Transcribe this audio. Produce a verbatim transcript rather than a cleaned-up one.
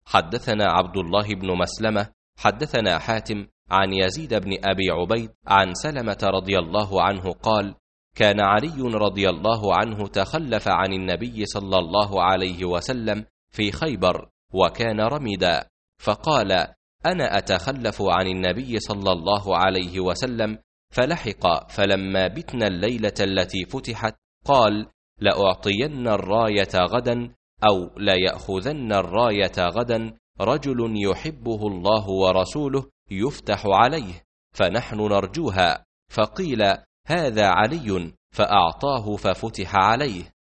حدثنا عبد الله بن مسلمة حدثنا حاتم عن يزيد بن أبي عبيد عن سلمة رضي الله عنه قال: كان علي رضي الله عنه تخلف عن النبي صلى الله عليه وسلم في خيبر وكان رمدا، فقال: أنا أتخلف عن النبي صلى الله عليه وسلم، فلحق، فلما بتنا الليلة التي فتحت قال: لأعطين الراية غدا أو ليأخذن الراية غدا رجل يحبه الله ورسوله يفتح عليه، فنحن نرجوها. فقيل: هذا علي، فأعطاه ففتح عليه.